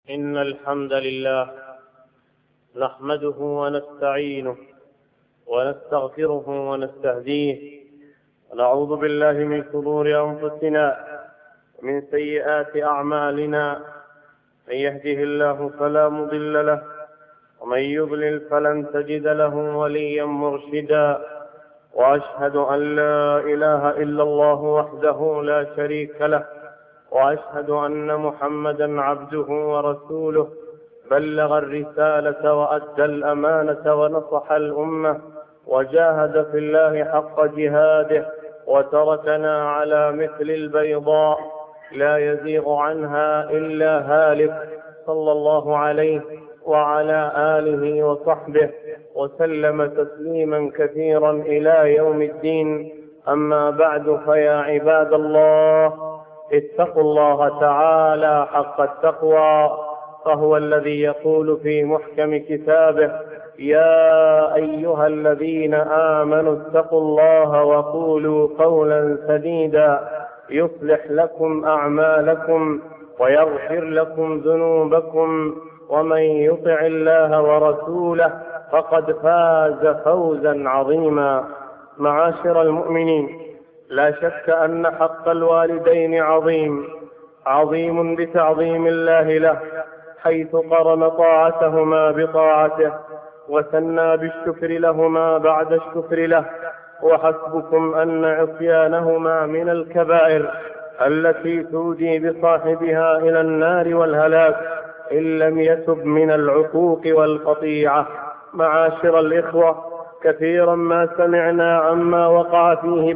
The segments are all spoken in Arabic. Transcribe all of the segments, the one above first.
إن الحمد لله نحمده ونستعينه ونستغفره ونستهديه ونعوذ بالله من شرور أنفسنا ومن سيئات أعمالنا. من يهده الله فلا مضل له ومن يضلل فلن تجد له وليا مرشدا. وأشهد أن لا إله إلا الله وحده لا شريك له، وأشهد أن محمدا عبده ورسوله، بلغ الرسالة وأدى الأمانة ونصح الأمة وجاهد في الله حق جهاده، وتركنا على مثل البيضاء لا يزيغ عنها إلا هالك، صلى الله عليه وعلى آله وصحبه وسلم تسليما كثيرا إلى يوم الدين. أما بعد، فيا عباد الله، اتقوا الله تعالى حق التقوى، فهو الذي يقول في محكم كتابه: يا أيها الذين آمنوا اتقوا الله وقولوا قولا سديدا يصلح لكم أعمالكم ويغفر لكم ذنوبكم، ومن يطع الله ورسوله فقد فاز فوزا عظيما. معاشر المؤمنين، لا شك أن حق الوالدين عظيم بتعظيم الله له، حيث قرن طاعتهما بطاعته وثنى بالشكر لهما بعد الشكر له. وحسبكم أن عصيانهما من الكبائر التي تودي بصاحبها إلى النار والهلاك إن لم يتب من العقوق والقطيعة. معاشر الإخوة، كثيرا ما سمعنا عما وقع فيه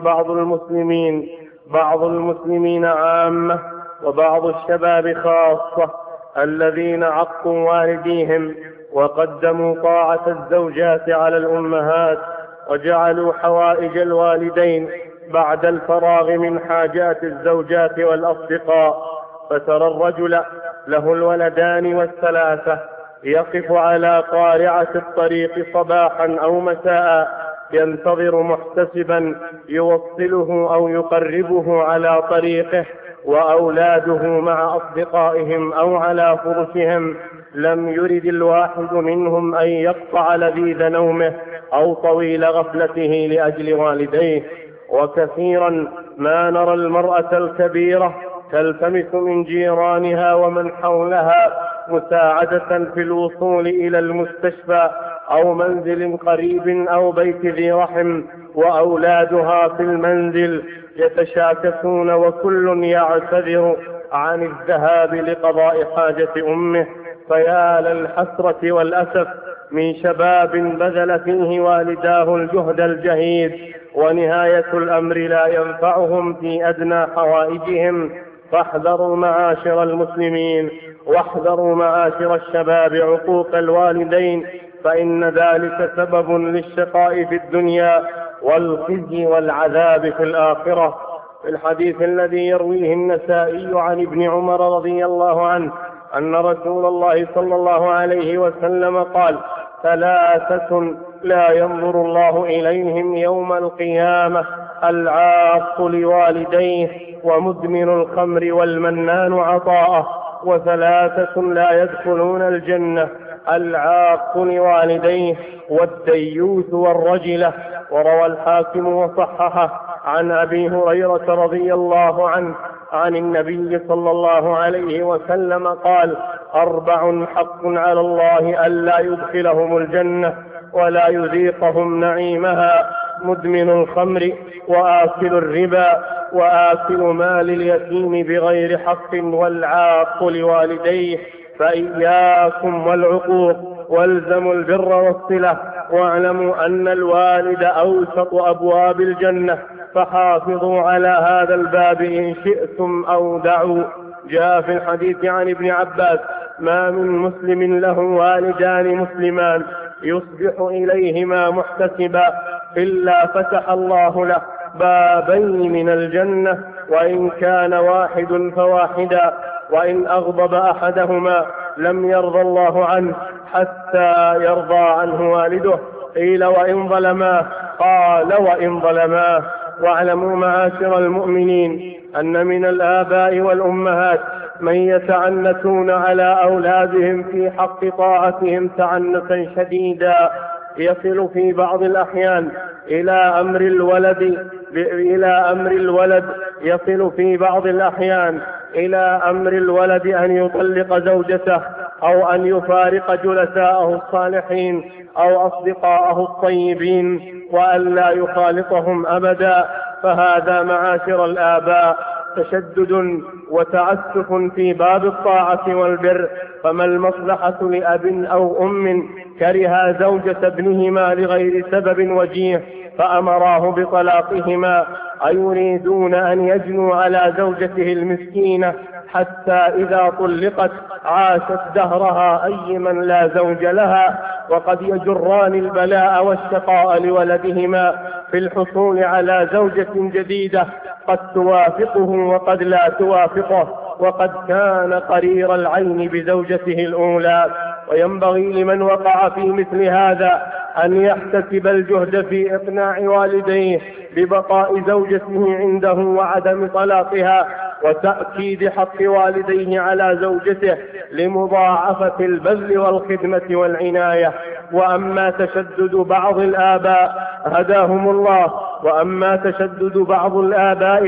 بعض المسلمين عامة وبعض الشباب خاصة، الذين عقوا والديهم وقدموا طاعة الزوجات على الأمهات، وجعلوا حوائج الوالدين بعد الفراغ من حاجات الزوجات والأصدقاء. فترى الرجل له الولدان والثلاثة يقف على قارعة الطريق صباحا أو مساء ينتظر محتسبا يوصله أو يقربه على طريقه، وأولاده مع أصدقائهم أو على فرشهم. لم يرد الواحد منهم أن يقطع لذيذ نومه أو طويل غفلته لأجل والديه. وكثيرا ما نرى المرأة الكبيرة تلتمس من جيرانها ومن حولها مساعدة في الوصول إلى المستشفى أو منزل قريب أو بيت ذي رحم، وأولادها في المنزل يتشاكسون وكل يعتذر عن الذهاب لقضاء حاجة أمه. فيا للحسرة والأسف من شباب بذل فيه والداه الجهد الجهيد، ونهاية الأمر لا ينفعهم في أدنى حوائجهم. فاحذروا معاشر المسلمين، واحذروا معاشر الشباب عقوق الوالدين، فإن ذلك سبب للشقاء في الدنيا والخزي والعذاب في الآخرة. في الحديث الذي يرويه النسائي عن ابن عمر رضي الله عنه أن رسول الله صلى الله عليه وسلم قال: ثلاثة لا ينظر الله إليهم يوم القيامة: العاق لوالديه، ومدمن الخمر، والمنان عطاءه. وثلاثة لا يدخلون الجنة: العاق لوالديه، والديوث، والرجلة. وروى الحاكم وصححه عن أبي هريرة رضي الله عنه عن النبي صلى الله عليه وسلم قال: 4 حق على الله ألا يدخلهم الجنة ولا يذيقهم نعيمها: مدمن الخمر، وآكل الربا، وآكل مال اليتيم بغير حق، والعاق لوالديه. فإياكم والعقوق، والزموا البر والصلة، واعلموا أن الوالد أوسط أبواب الجنة، فحافظوا على هذا الباب إن شئتم أو دعوا. جاء في الحديث عن ابن عباس: ما من مسلم له والدان مسلمان يصبح إليهما محتسبا إلا فتح الله له بابين من الجنة، وإن كان واحد فواحدا، وإن أغضب أحدهما لم يرضى الله عنه حتى يرضى عنه والده. قيل: وإن ظلماه؟ قال: وإن ظلماه. واعلموا معاشر المؤمنين أن من الآباء والأمهات من يتعنتون على أولادهم في حق طاعتهم تعنتا شديدا، يصل في بعض الأحيان إلى أمر الولد أن يطلق زوجته، أو أن يفارق جلساءه الصالحين أو أصدقاءه الطيبين، وأن لا يخالطهم أبدا. فهذا معاشر الآباء تشدد وتعسف في باب الطاعة والبر. فما المصلحة لأب أو أم كره زوجة ابنهما لغير سبب وجيه فأمراه بطلاقهما، أيريدون أن يجنوا على زوجته المسكينة حتى إذا طلقت عاشت دهرها أيما لا زوج لها؟ وقد يجران البلاء والشقاء لولدهما في الحصول على زوجة جديدة قد توافقه وقد لا توافقه، وقد كان قرير العين بزوجته الأولى. وينبغي لمن وقع في مثل هذا أن يحتسب الجهد في إقناع والديه ببقاء زوجته عنده وعدم طلاقها، وتأكيد حق والديه على زوجته لمضاعفة البذل والخدمة والعناية. وأما تشدد بعض الآباء هداهم الله، وأما تشدد بعض الآباء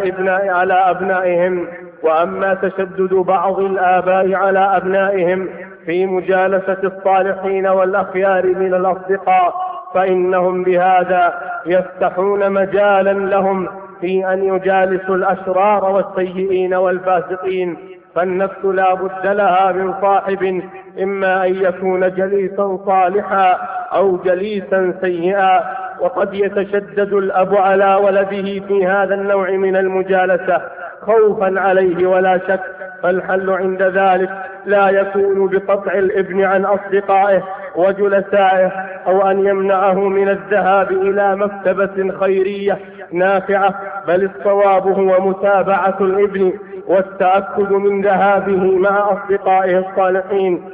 على أبنائهم في مجالسة الصالحين والأخيار من الأصدقاء، فإنهم بهذا يفتحون مجالا لهم في أن يجالسوا الأشرار والسيئين والفاسقين. فالنفس لا بد لها من صاحب، إما أن يكون جليسا صالحا أو جليسا سيئا. وقد يتشدد الأب على ولده في هذا النوع من المجالسة خوفا عليه ولا شك، فالحل عند ذلك لا يكون بقطع الابن عن أصدقائه وجلسائه، أو أن يمنعه من الذهاب إلى مكتبة خيرية نافعة، بل الصواب هو متابعة الابن والتأكد من ذهابه مع أصدقائه الصالحين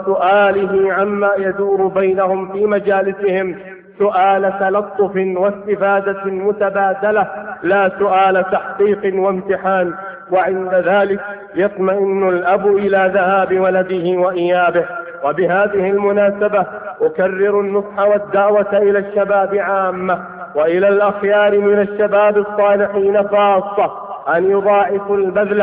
وسؤاله عما يدور بينهم في مجالسهم سؤال تلطف واستفادة متبادلة، لا سؤال تحقيق وامتحان. وعند ذلك يطمئن الأب إلى ذهاب ولده وإيابه. وبهذه المناسبة أكرر النصح والدعوة إلى الشباب عامة، وإلى الأخيار من الشباب الصالحين خاصة، أن يضاعفوا البذل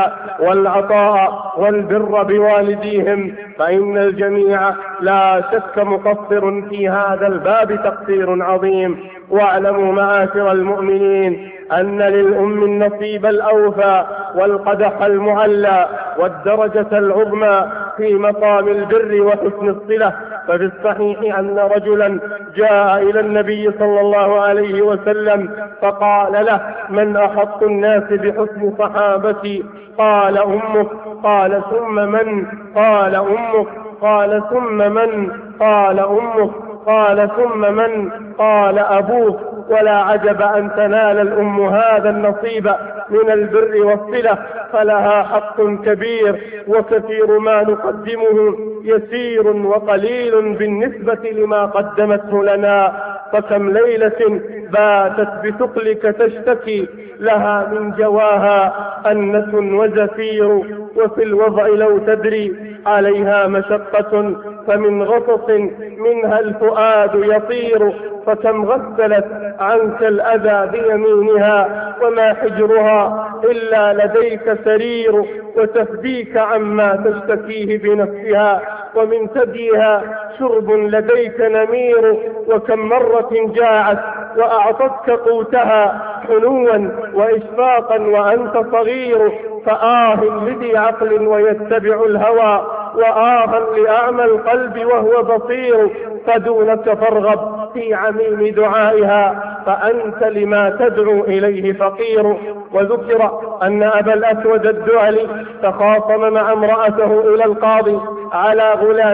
والعطاء والبر بوالديهم، فإن الجميع لا شك مقصر في هذا الباب تقصير عظيم. واعلموا معاشر المؤمنين أن للأم النصيب الأوفى والقدح المعلى والدرجة العظمى في مقام البر وحسن الصلة. ففي الصحيح أن رجلا جاء إلى النبي صلى الله عليه وسلم فقال له: من أحق الناس بحسن صحابتي؟ قال: أمك. قال: ثم من؟ قال: أمك. قال: ثم من؟ قال: أمك. قال: ثم من؟ قال: أبوك. ولا عجب أن تنال الأم هذا النصيب من البر والصلة، فلها حق كبير، وكثير ما نقدمه يسير وقليل بالنسبة لما قدمته لنا. فكم ليلة باتت بثقلك تشتكي لها من جواها أنة وزفير، وفي الوضع لو تدري عليها مشقة فمن غصص منها الفؤاد يطير. فكم غسلت عنك الأذى بيمينها وما حجرها إلا لديك سرير، وتفديك عما تشتكيه بنفسها، ومن ثديها شرب لديك نمير. وكم مرة جاعت وأعطتك قوتها حنوا وإشفاقا وأنت صغير. فآه لذي عقل ويتبع الهوى، وآه لأعمى القلب وهو بصير. فدونك فارغب في عميم دعائها، فأنت لما تدعو إليه فقير. وذكر أن أبا الأسود الدعلي تخاصم مع امرأته إلى القاضي على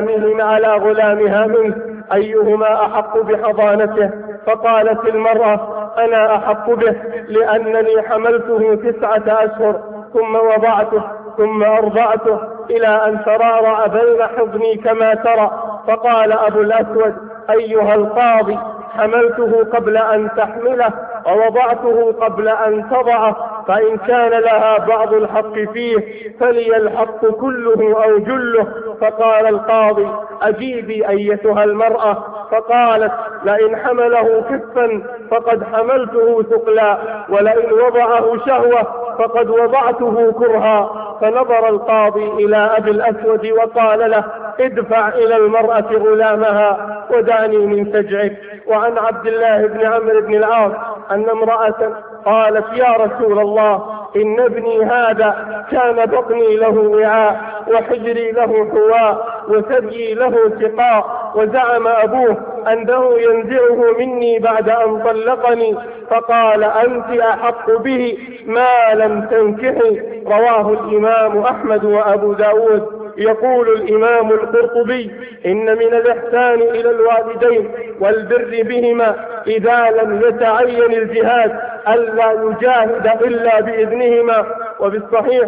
غلامها منه أيهما أحق بحضانته، فقالت المرأة: أنا أحق به، لأنني حملته 9 أشهر ثم وضعته ثم أرضعته إلى أن ترارع بين حضني كما ترى. فقال أبو الأسود: أيها القاضي، حملته قبل أن تحمله ووضعته قبل أن تضعه، فإن كان لها بعض الحق فيه فلي الحق كله أو جله. فقال القاضي: أجيبي أيتها المرأة. فقالت: لئن حمله خفا فقد حملته ثقلا، ولئن وضعه شهوة فقد وضعته كرها. فنظر القاضي إلى أبي الأسود وقال له: ادفع إلى المرأة غلامها ودعني من سجعك. وعن عبد الله بن عمرو بن العاص أن امرأة قالت: يا رسول الله، إن ابني هذا كان بطني له وعاء، وحجري له حواء، وثديي له سقاء، وزعم أبوه أنه ينزعه مني بعد أن طلقني، فقال: أنت أحق به ما لم تنكحي. رواه الإمام أحمد وأبو داود. يقول الإمام القرطبي: إن من الإحسان إلى الوالدين والبر بهما إذا لم يتعين الجهاد ألا يجاهد إلا بإذنهما. وبالصحيح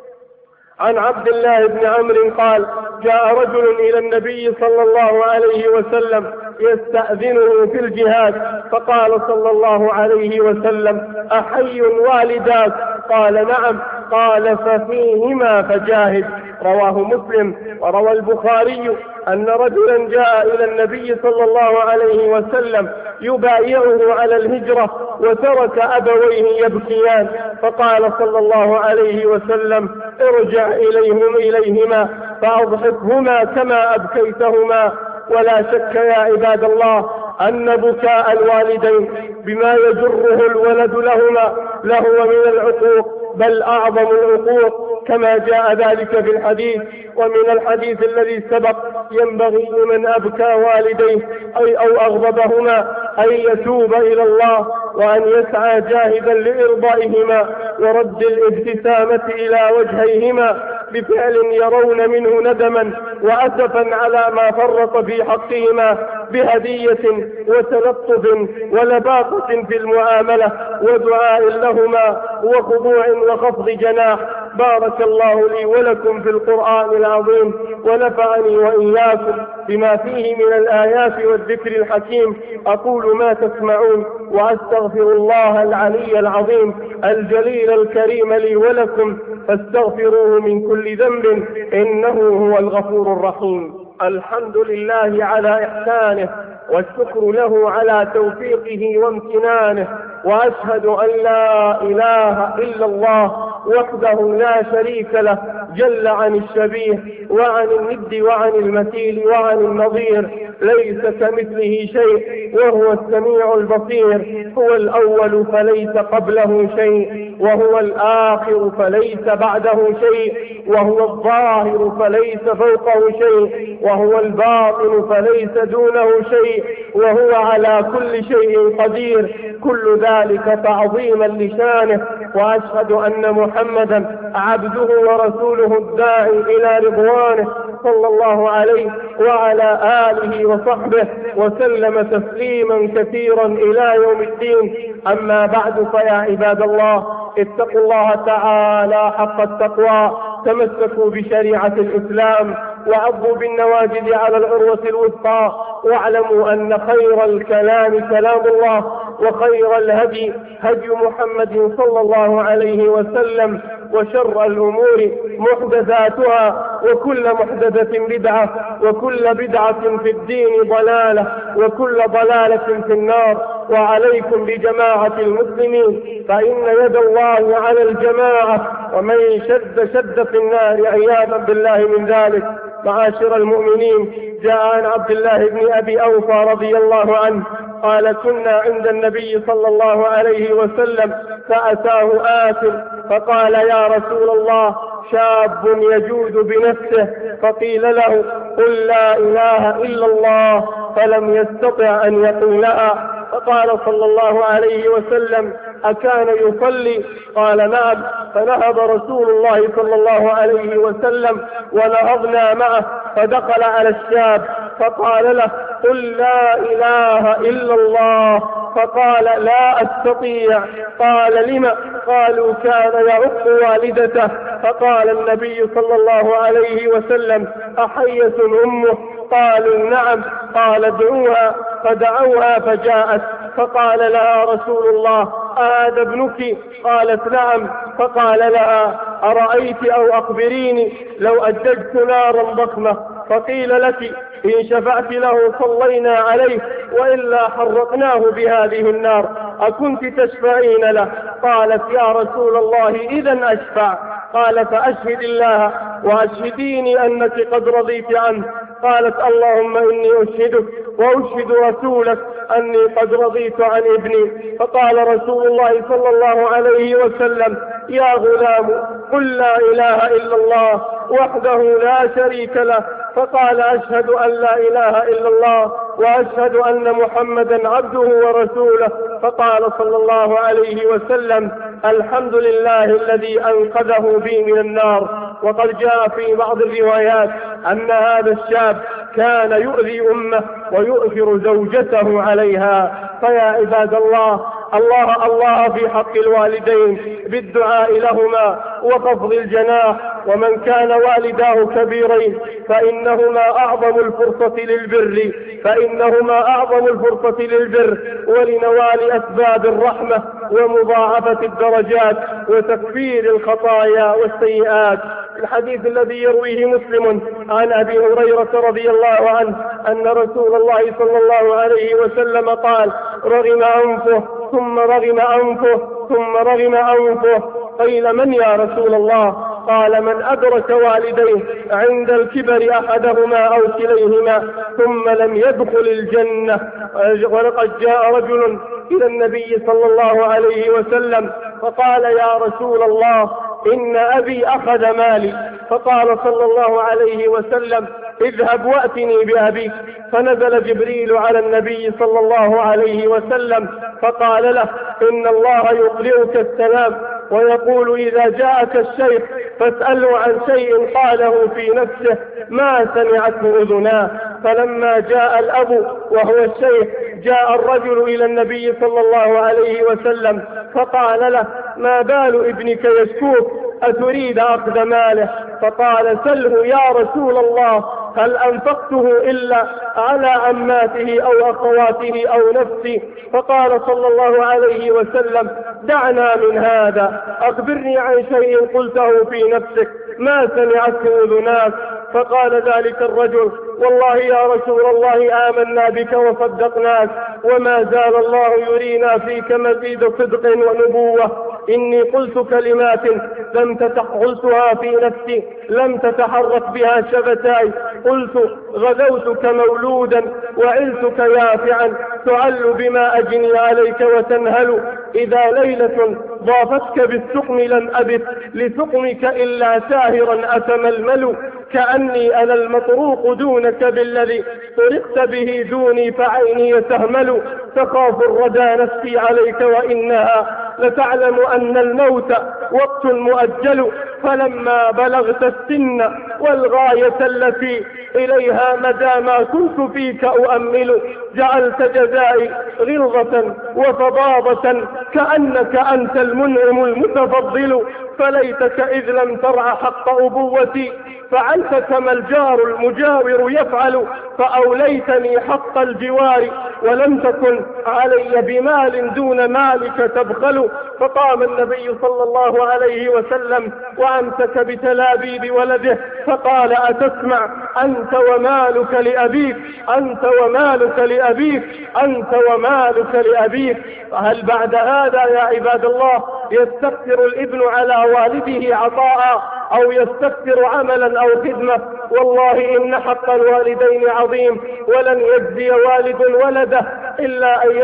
عن عبد الله بن عمرو قال: جاء رجل إلى النبي صلى الله عليه وسلم يستأذنه في الجهاد، فقال صلى الله عليه وسلم: أحي والداك؟ قال: نعم. قال: ففيهما فجاهد. رواه مسلم. وروى البخاري أن رجلا جاء إلى النبي صلى الله عليه وسلم يبايعه على الهجرة وترك أبويه يبكيان، فقال صلى الله عليه وسلم: ارجع إليهما فأضحكهما كما أبكيتهما. ولا شك يا عباد الله أن بكاء الوالدين بما يجره الولد لهو من العقوق، بل أعظم العقوق كما جاء ذلك في الحديث. ومن الحديث الذي سبق: ينبغي لمن أبكى والديه أو أغضبهما أن يتوب إلى الله، وأن يسعى جاهدا لإرضائهما ورد الابتسامة إلى وجهيهما بفعل يرون منه ندما وأسفا على ما فرط في حقهما، بهدية وتلطف ولباقة في المعاملة ودعاء لهما وخضوع وخفض جناح. بارك الله لي ولكم في القرآن العظيم، ونفعني وإياكم بما فيه من الآيات والذكر الحكيم. أقول ما تسمعون، وأستغفر الله العلي العظيم الجليل الكريم لي ولكم، فاستغفروه من كل ذنب إنه هو الغفور الرحيم. الحمد لله على إحسانه، والشكر له على توفيقه وامتنانه، وأشهد أن لا إله إلا الله وحده لا شريك له، جل عن الشبيه وعن الند وعن المثيل وعن النظير، ليس كمثله شيء وهو السميع البصير. هو الأول فليس قبله شيء، وهو الآخر فليس بعده شيء، وهو الظاهر فليس فوقه شيء، وهو الباطن فليس دونه شيء، وهو على كل شيء قدير. كل ذلك تعظيما لشانه. وأشهد أن محمدا عبده ورسوله الداعي إلى رضوانه، صلى الله عليه وعلى آله وصحبه وسلم تسليما كثيرا إلى يوم الدين. أما بعد، فيا عباد الله، اتقوا الله تعالى حق التقوى، تمسكوا بشريعة الإسلام، وعضوا بالنواجذ على العروة الوثقى، واعلموا أن خير الكلام كلام الله، وخير الهدي هدي محمد صلى الله عليه وسلم، وشر الأمور محدثاتها، وكل محدثة بدعة، وكل بدعة في الدين ضلالة، وكل ضلالة في النار. وعليكم بجماعة المسلمين، فإن يد الله على الجماعة، ومن شد في النار عياذا بالله من ذلك. معاشر المؤمنين، جاء عن عبد الله بن أبي أوفى رضي الله عنه قال: كنا عند النبي صلى الله عليه وسلم فأتاه آت فقال: يا رسول الله، شاب يجود بنفسه. فقيل له: قل لا إله إلا الله، فلم يستطع أن يقولها. فقال صلى الله عليه وسلم: أكان يصلي؟ قال: نعم. فنهض رسول الله صلى الله عليه وسلم ونهضنا معه، فدخل على الشاب فقال له: قل لا إله إلا الله. فقال: لا أستطيع. قال: لم؟ قالوا: كان يعق والدته. فقال النبي صلى الله عليه وسلم: أحية أمه؟ قالوا: نعم. قال: ادعوها. فدعوها فجاءت، فقال لها رسول الله: أهذا ابنك؟ قالت نعم. فقال لها أرأيت أو أخبريني لو أججت نارا ضخمة فقيل لك إن شفعت له صلينا عليه وإلا حرقناه بهذه النار أكنت تشفعين له؟ قالت يا رسول الله إذن أشفع. قال فأشهد الله وأشهديني أنك قد رضيت عنه. قالت اللهم إني أشهدك وأشهد رسولك أني قد رضيت عن ابني. فقال رسول الله صلى الله عليه وسلم يا غلام قل لا إله إلا الله وحده لا شريك له. فقال أشهد أن لا إله إلا الله وأشهد أن محمدا عبده ورسوله. فقال صلى الله عليه وسلم الحمد لله الذي أنقذه بي من النار. وقد جاء في بعض الروايات أن هذا الشاب كان يؤذي أمه ويؤثر زوجته عليها. فيا عباد الله الله في حق الوالدين بالدعاء لهما وخفض الجناح. ومن كان والداه كبيرين فإنهما أعظم الفرصة للبر ولنوال أسباب الرحمة ومضاعفة الدرجات وتكفير الخطايا والسيئات. الحديث الذي يرويه مسلم عن أبي هريرة رضي الله عنه أن رسول الله صلى الله عليه وسلم قال رغم أنفه ثم رغم أنفه ثم رغم أنفه. قيل من يا رسول الله؟ قال من أدرك والديه عند الكبر أحدهما أو كليهما ثم لم يدخل الجنة. ولقد جاء رجل إلى النبي صلى الله عليه وسلم فقال يا رسول الله إن أبي أخذ مالي. فقال صلى الله عليه وسلم اذهب وأتني بأبيك. فنزل جبريل على النبي صلى الله عليه وسلم فقال له إن الله يقرئك السلام ويقول إذا جاءك الشيخ فاسأله عن شيء قاله في نفسه ما سمعته أذناه. فلما جاء الأب وهو الشيخ جاء الرجل إلى النبي صلى الله عليه وسلم فقال له ما بال ابنك يشكوك أتريد أخذ ماله؟ فقال سله يا رسول الله هل أنفقته إلا على عماته أو أخواته أو نفسي؟ فقال صلى الله عليه وسلم دعنا من هذا أخبرني عن شيء قلته في نفسك ما سمعته أذناك. فقال ذلك الرجل والله يا رسول الله آمنا بك وصدقناك وما زال الله يرينا فيك مزيد صدق ونبوة. إني قلت كلمات قلتها في نفسي لم تتحرك بها شفتاي. قلت غدوتك مولودا وعلتك يافعا تعل بما أجني عليك وتنهل. إذا ليلة ضافتك بالسقم لم أبت لسقمك إلا ساهرا أتململ. كأني أنا المطروق دونك بالذي طرقت به دوني فعيني يتهمل. تخاف الردى نفسي عليك وإنها لتعلم أن الموت وقت مؤجل. فلما بلغت السن والغاية التي إليها مدى ما كنت فيك أؤمل جعلت جزائي غلظة وفضاضة كأنك أنت المنعم المتفضل. فليتك إذ لم ترع حق أبوتي فعلت كما الجار المجاور يفعل. فأوليتني حق الجوار ولم تكن علي بمال دون مالك تبخل. فقام النبي صلى الله عليه وسلم وأمسك بتلابيب ولده فقال أتسمع أنت ومالك لأبيك أنت ومالك لأبيك أنت ومالك لأبيك. فهل بعد هذا يا عباد الله يستكثر الابن على والده عطاء أو يستكثر عملا أو خدمة؟ والله إن حق الوالدين عظيم ولن يجزي والد ولده إلا أن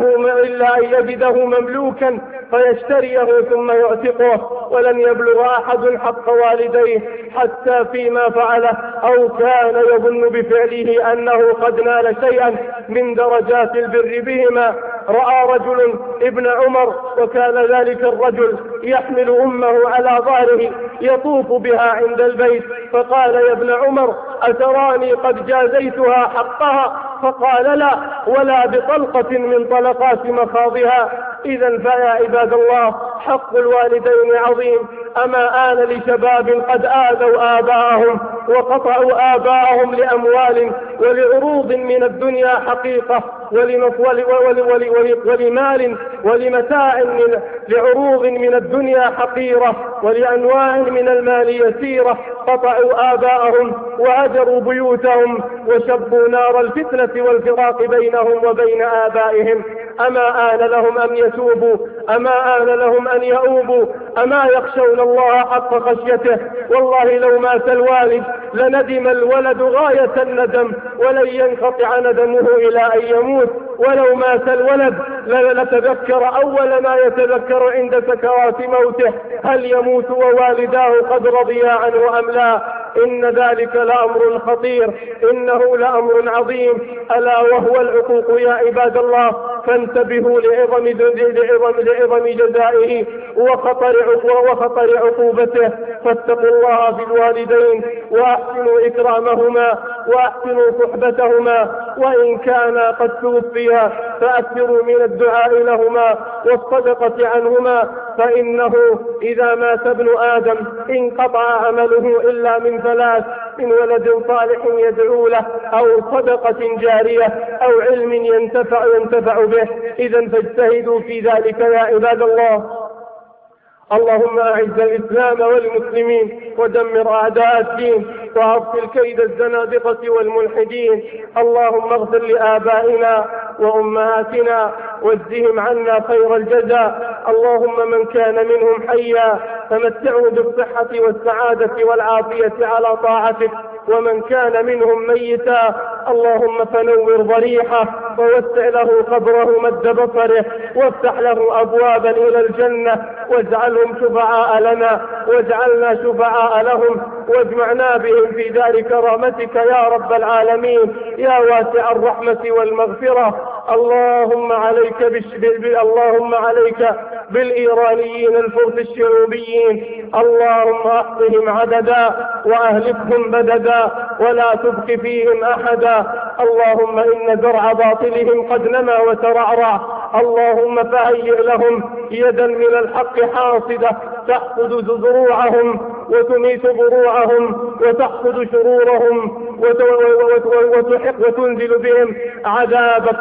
يجده مملوكا فيشتريه ثم يعتقه. ولن يبلغ أحد حق والديه حتى فيما فعله أو كان يظن بفعله أنه قد نال شيئا من درجات البر بهما. رأى رجل ابن عمر وكان ذلك الرجل يحمل أمه على ظهره يطوف بها عند البيت فقال يا ابن عمر أتراني قد جازيتها حقها؟ فقال لا ولا بطلقة من طلقات مخاضها. إذا فيا عباد الله حق الوالدين عظيم. أما آن لشباب قد آذوا آباءهم وقطعوا آباءهم لأموال ولعروض من الدنيا حقيقة ولمال ولمتاع لعروض من الدنيا حقيرة ولأنواع من المال يسيرة قطعوا آباءهم وهجروا بيوتهم وشبوا نار الفتنة والفراق بينهم وبين آبائهم. أما آن لهم أن يتوبوا؟ أما آن لهم أن يؤوبوا؟ أما يخشون الله حق خشيته؟ والله لو مات الوالد لندم الولد غاية الندم ولن ينقطع ندمه إلى أن يموت. ولو مات الولد لتذكر أول ما يتذكر عند سكرات موته هل يموت ووالداه قد رضيا عنه أم لا. إن ذلك لأمر خطير، إنه لأمر عظيم، ألا وهو العقوق يا عباد الله. فانتبهوا لعظم جزائه وخطر عقوبته، فاتقوا الله في الوالدين وأحسنوا إكرامهما وأحسنوا صحبتهما، وإن كانا قد توفيا فأكثروا من الدعاء لهما والصدقة عنهما، فإنه إذا مات ابن آدم انقطع عمله إلا من ثلاث: من ولد صالح يدعو له، أو صدقة جارية، أو علم ينتفع به. إذن فاجتهدوا في ذلك يا عباد الله. اللهم أعز الإسلام والمسلمين ودمر أعداء الدين وأبطل كيد الزنادقة والملحدين. اللهم اغفر لآبائنا وأمهاتنا واجزهم عنا خير الجزاء. اللهم من كان منهم حيا فمتعه بالصحة والسعادة والعافية على طاعتك، ومن كان منهم ميتا اللهم فنور ضريحه ووسع له قبره مد بصره وافتح له أبوابا إلى الجنة، واجعلهم شفعاء لنا واجعلنا شفعاء لهم، واجمعنا بهم في دار كرامتك يا رب العالمين يا واسع الرحمة والمغفرة. اللهم عليك بالإيرانيين الفرس الشعوبيين، اللهم أحصهم عددا وأهلكهم بددا ولا تبق فيهم أحدا. اللهم إن زرع باطلهم قد نما وترعرع، اللهم فهيئ لهم يدا من الحق حاصدة تحصد زروعهم وتميت ضروعهم وتحصد شرورهم وتحق وتنزل بهم عذابك.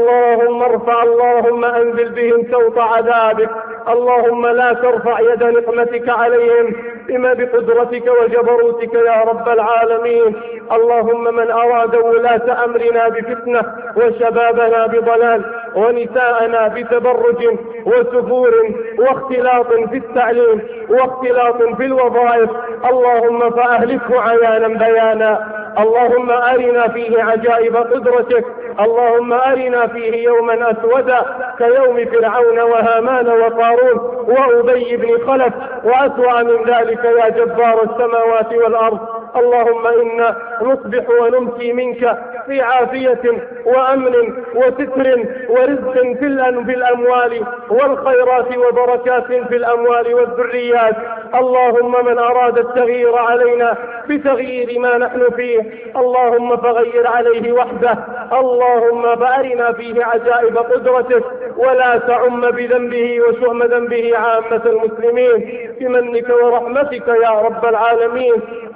اللهم أنزل بهم سوط عذابك. اللهم لا ترفع يد نقمتك عليهم بما بقدرتك وجبروتك يا رب العالمين. اللهم من أراد ولاة أمرنا بفتنة وشبابنا بضلال ونساءنا بتبرج وسفور واختلاط في التعليم واختلاط في الوظائف، اللهم فأهلكه عيانا بيانا. اللهم أرنا فيه عجائب قدرتك، اللهم أرنا فيه يوما أسودا كيوم فرعون وهامان وقارون وأبي بن خلف وأسوأ من ذلك يا جبار السماوات والأرض. اللهم إنا نصبح ونمسي منك في عافية وأمن وستر ورزق في الأموال والخيرات وبركات في الأموال والذريات. اللهم من أراد التغيير علينا بتغيير ما نحن فيه اللهم فغير عليه وحده. اللهم فأرنا فيه عجائب قدرتك ولا تعم بذنبه وشؤم ذنبه عامة المسلمين بمنك ورحمتك يا رب العالمين.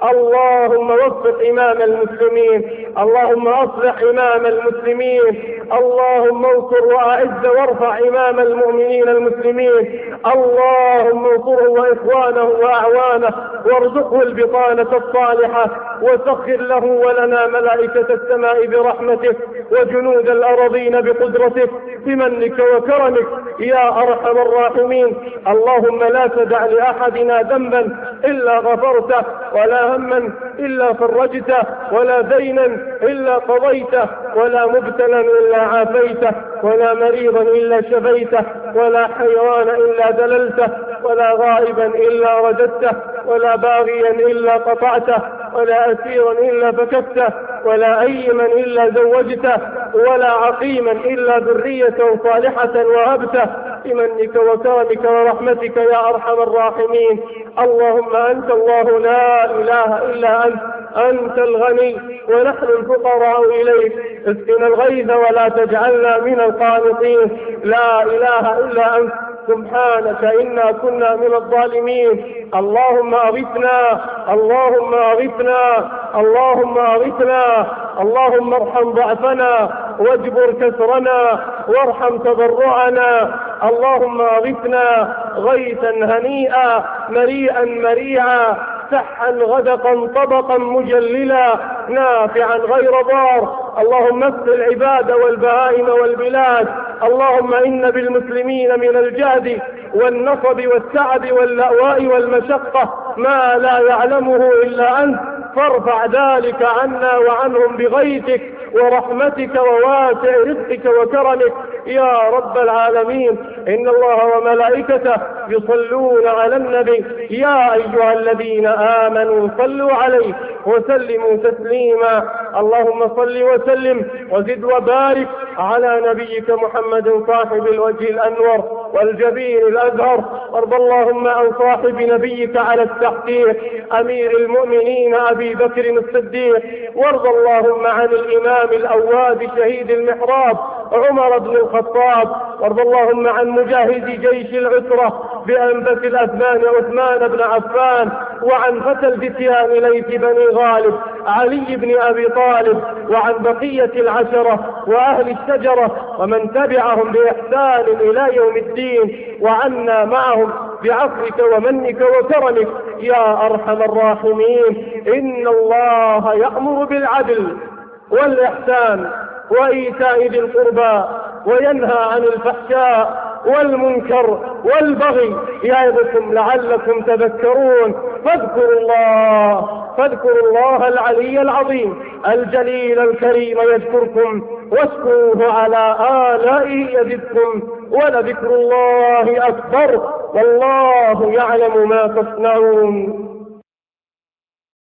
اللهم وفق إمام المسلمين، اللهم أصلح إمام المسلمين، اللهم انصر وأعز وارفع إمام المؤمنين المسلمين. اللهم انصره وإخوانه وأعوانه وارزقه البطانة الصالحة، وسخر له ولنا ملائكة السماء برحمتك وجنود الأرضين بقدرتك بمنك وكرمك يا أرحم الراحمين. اللهم لا تدع لأحدنا ذنبا إلا غفرته، ولا هما إلا فرجته، ولا دينا إلا قضيته، ولا مبتلا إلا عافيته، ولا مريضا إلا شفيته، ولا حيوان إلا دللته، ولا غائبا إلا رددته، ولا باغيا إلا قطعته، ولا أسيرا إلا فككته، ولا أيما إلا زوجته، ولا عقيما إلا ذرية صالحة وهبته بمنك وكرمك ورحمتك يا أرحم الراحمين. اللهم أنت الله لا إله إلا أنت الغني ونحن الفقراء إليك، اسقنا الغيث ولا تجعلنا من القانطين. لا إله إلا أنت سبحانك إنا كنا من الظالمين. اللهم أغثنا، اللهم أغثنا، اللهم أغثنا، اللهم ارحم ضعفنا، واجبر كسرنا وارحم تضرعنا. اللهم اغثنا غيثا هنيئا مريئا مريعا سحا غدقا طبقا مجللا نافعا غير ضار. اللهم اغث العباد والبهائم والبلاد. اللهم إن بالمسلمين من الجهد والنصب والتعب واللأواء والمشقة ما لا يعلمه إلا أنت، فارفع ذلك عنا وعنهم بغيثك ورحمتك وواسع رزقك وكرمك يا رب العالمين. إن الله وملائكته يصلون على النبي يا أيها الذين آمنوا صلوا عليه وسلموا تسليما. اللهم صل وسلم وزد وبارك على نبيك محمد صاحب الوجه الأنور والجبين الأزهر. وارض اللهم عن صاحب نبيك على التحقيق أمير المؤمنين أبي بكر الصديق. وارض اللهم عن الإمام الأواب شهيد المحراب عمر بن الخطاب. وارض اللهم عن مجاهد جيش العسرة بأنبت الأثمان عثمان بن عفان، وعن فتى الفتيان ليث بني غالب علي بن أبي طالب، وعن بقية العشرة وأهل الشجرة ومن تبعهم بإحسان إلى يوم الدين، وعنا معهم بعفوك ومنك وكرمك يا أرحم الراحمين. إن الله يأمر بالعدل والإحسان وإيتاء ذي القربى وينهى عن الفحشاء والمنكر والبغي يعظكم لعلكم تذكرون. فاذكروا الله العلي العظيم الجليل الكريم يذكركم، واشكروه على آلائه يزدكم، ولذكر الله أكبر والله يعلم ما تصنعون.